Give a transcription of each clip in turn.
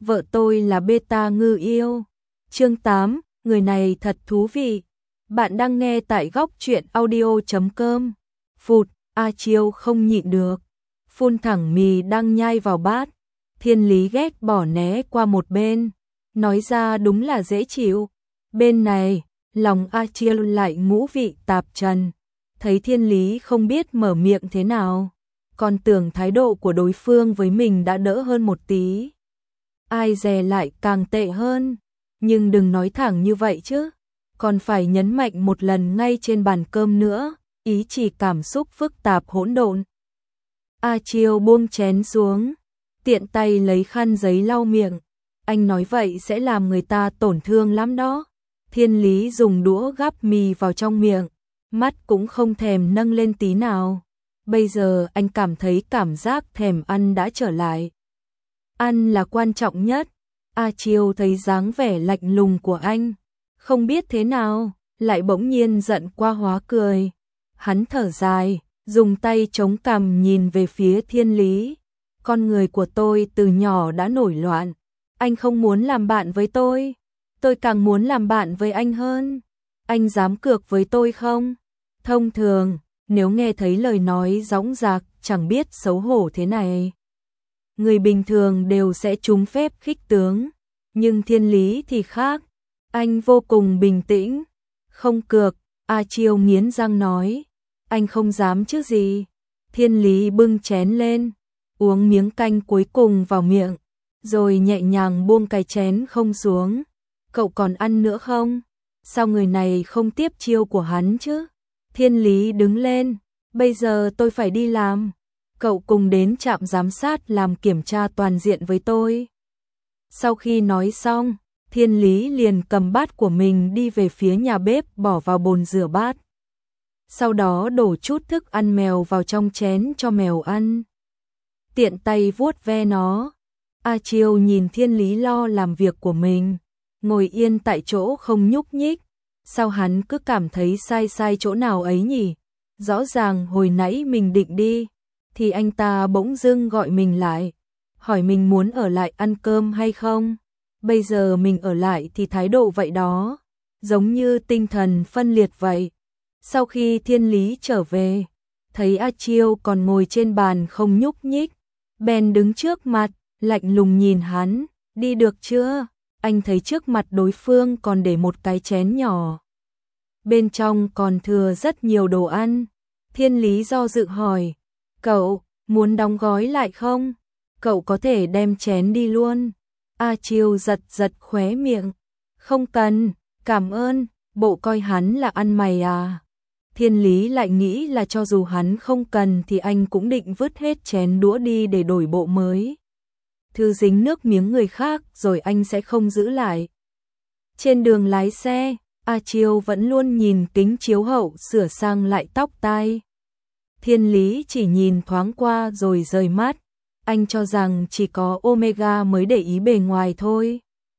vợ tôi là beta ngư yêu. Chương 8, người này thật thú vị. Bạn đang nghe tại góc truyện audio.com. Phụt, A Chiêu không nhịn được, phun thẳng mì đang nhai vào bát. Thiên Lý ghét bỏ né qua một bên, nói ra đúng là dễ chịu. Bên này, lòng A Chiêu lại ngũ vị tạp trần, thấy Thiên Lý không biết mở miệng thế nào, còn tưởng thái độ của đối phương với mình đã đỡ hơn một tí. Ai dè lại càng tệ hơn, nhưng đừng nói thẳng như vậy chứ, còn phải nhấn mạnh một lần ngay trên bàn cơm nữa, ý chỉ cảm xúc phức tạp hỗn độn. A Chiêu buông chén xuống, tiện tay lấy khăn giấy lau miệng. Anh nói vậy sẽ làm người ta tổn thương lắm đó. Thiên Lý dùng đũa gắp mì vào trong miệng, mắt cũng không thèm nâng lên tí nào. Bây giờ anh cảm thấy cảm giác thèm ăn đã trở lại. Ăn là quan trọng nhất. A Chiêu thấy dáng vẻ lạnh lùng của anh, không biết thế nào, lại bỗng nhiên giận qua hóa cười. Hắn thở dài, dùng tay chống cằm nhìn về phía Thiên Lý. Con người của tôi từ nhỏ đã nổi loạn. Anh không muốn làm bạn với tôi càng muốn làm bạn với anh hơn. Anh dám cược với tôi không? Thông thường, nếu nghe thấy lời nói dõng dạc, chẳng biết xấu hổ thế này, người bình thường đều sẽ trúng phép khích tướng. Nhưng Thiên Lý thì khác, anh vô cùng bình tĩnh. Không cược, A Chiêu nghiến răng nói. Anh không dám chứ gì. Thiên Lý bưng chén lên, uống miếng canh cuối cùng vào miệng, rồi nhẹ nhàng buông cái chén không xuống. Cậu còn ăn nữa không? Sao người này không tiếp chiêu của hắn chứ? Thiên Lý đứng lên. Bây giờ tôi phải đi làm. Cậu cùng đến trạm giám sát làm kiểm tra toàn diện với tôi. Sau khi nói xong, Thiên Lý liền cầm bát của mình đi về phía nhà bếp, bỏ vào bồn rửa bát. Sau đó đổ chút thức ăn mèo vào trong chén cho mèo ăn. Tiện tay vuốt ve nó. A Chiêu nhìn Thiên Lý lo làm việc của mình, ngồi yên tại chỗ không nhúc nhích. Sao hắn cứ cảm thấy sai chỗ nào ấy nhỉ? Rõ ràng hồi nãy mình định đi, thì anh ta bỗng dưng gọi mình lại, hỏi mình muốn ở lại ăn cơm hay không. Bây giờ mình ở lại thì thái độ vậy đó, giống như tinh thần phân liệt vậy. Sau khi Thiên Lý trở về, thấy A Chiêu còn ngồi trên bàn không nhúc nhích, bèn đứng trước mặt, lạnh lùng nhìn hắn. Đi được chưa? Anh thấy trước mặt đối phương còn để một cái chén nhỏ, bên trong còn thừa rất nhiều đồ ăn. Thiên Lý do dự hỏi, cậu muốn đóng gói lại không? Cậu có thể đem chén đi luôn. A Chiêu giật khóe miệng, không cần, cảm ơn. Bộ coi hắn là ăn mày à? Thiên Lý lại nghĩ là cho dù hắn không cần thì anh cũng định vứt hết chén đũa đi để đổi bộ mới. Thứ dính nước miếng người khác rồi anh sẽ không giữ lại. Trên đường lái xe, A Chiêu vẫn luôn nhìn kính chiếu hậu sửa sang lại tóc tai. Thiên Lý chỉ nhìn thoáng qua rồi rời mắt. Anh cho rằng chỉ có Omega mới để ý bề ngoài thôi,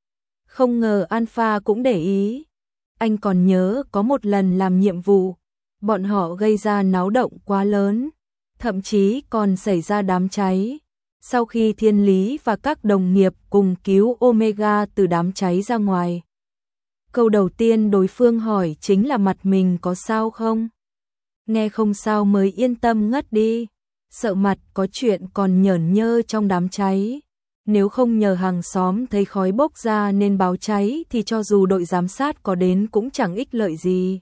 không ngờ Alpha cũng để ý. Anh còn nhớ có một lần làm nhiệm vụ, bọn họ gây ra náo động quá lớn, thậm chí còn xảy ra đám cháy. Sau khi Thiên Lý và các đồng nghiệp cùng cứu Omega từ đám cháy ra ngoài, câu đầu tiên đối phương hỏi chính là mặt mình có sao không. Nghe không sao mới yên tâm ngất đi, sợ mặt có chuyện còn nhởn nhơ trong đám cháy. Nếu không nhờ hàng xóm thấy khói bốc ra nên báo cháy thì cho dù đội giám sát có đến cũng chẳng ích lợi gì.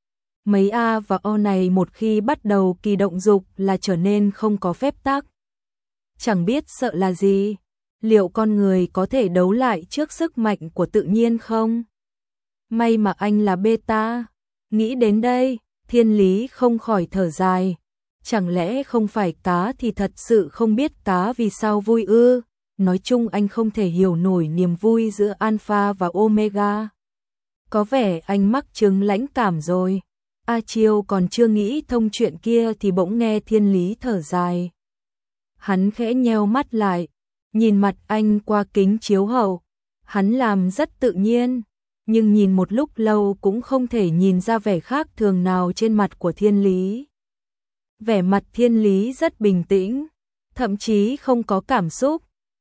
Mấy A và O này một khi bắt đầu kỳ động dục là trở nên không có phép tắc. Chẳng biết sợ là gì, liệu con người có thể đấu lại trước sức mạnh của tự nhiên không? May mà anh là beta. Nghĩ đến đây, Thiên Lý không khỏi thở dài. Chẳng lẽ không phải cá thì thật sự không biết cá vì sao vui ư? Nói chung anh không thể hiểu nổi niềm vui giữa Alpha và Omega. Có vẻ anh mắc chứng lãnh cảm rồi. A Chiêu còn chưa nghĩ thông chuyện kia thì bỗng nghe Thiên Lý thở dài. Hắn khẽ nheo mắt lại, nhìn mặt anh qua kính chiếu hậu. Hắn làm rất tự nhiên, nhưng nhìn một lúc lâu cũng không thể nhìn ra vẻ khác thường nào trên mặt của Thiên Lý. Vẻ mặt Thiên Lý rất bình tĩnh, thậm chí không có cảm xúc.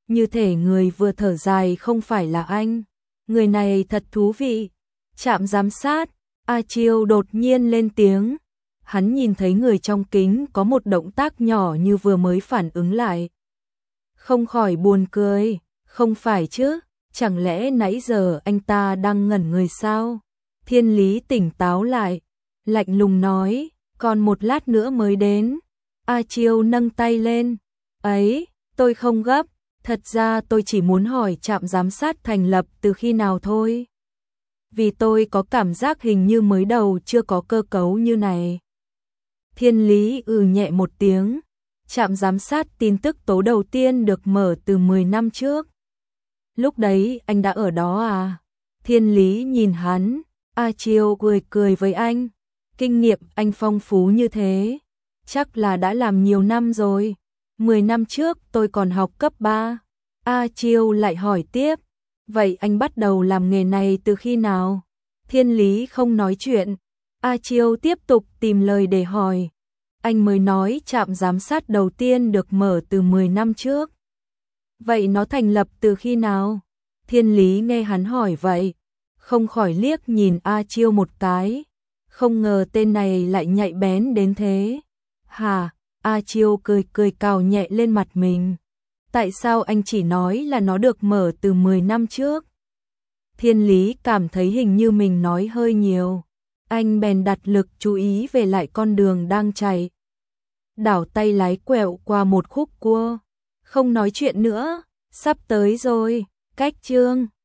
như thể người vừa thở dài không phải là anh. Người này thật thú vị. Trạm giám sát, A Chiêu đột nhiên lên tiếng. Hắn nhìn thấy người trong kính có một động tác nhỏ như vừa mới phản ứng lại. Không khỏi buồn cười, không phải chứ, chẳng lẽ nãy giờ anh ta đang ngẩn người sao? Thiên Lý tỉnh táo lại, lạnh lùng nói, còn một lát nữa mới đến. A Chiêu nâng tay lên, ấy, tôi không gấp, thật ra tôi chỉ muốn hỏi trạm giám sát thành lập từ khi nào thôi. Vì tôi có cảm giác hình như mới đầu chưa có cơ cấu như này. Thiên Lý nhẹ một tiếng, trạm giám sát tin tức tố đầu tiên được mở từ 10 năm trước. Lúc đấy anh đã ở đó à? Thiên Lý nhìn hắn, A Chiêu cười cười với anh. Kinh nghiệm anh phong phú như thế, chắc là đã làm nhiều năm rồi. 10 năm trước tôi còn học cấp 3. A Chiêu lại hỏi tiếp, vậy anh bắt đầu làm nghề này từ khi nào? Thiên Lý không nói chuyện. A Chiêu tiếp tục tìm lời để hỏi. Anh mới nói trạm giám sát đầu tiên được mở từ 10 năm trước. Vậy nó thành lập từ khi nào? Thiên Lý nghe hắn hỏi vậy, không khỏi liếc nhìn A Chiêu một cái. Không ngờ tên này lại nhạy bén đến thế. Hả? A Chiêu cười cười cào nhẹ lên mặt mình. Tại sao anh chỉ nói là nó được mở từ 10 năm trước? Thiên Lý cảm thấy hình như mình nói hơi nhiều. Anh bèn đặt lực chú ý về lại con đường đang chạy. Đảo tay lái quẹo qua một khúc cua. Không nói chuyện nữa, sắp tới rồi, cách chương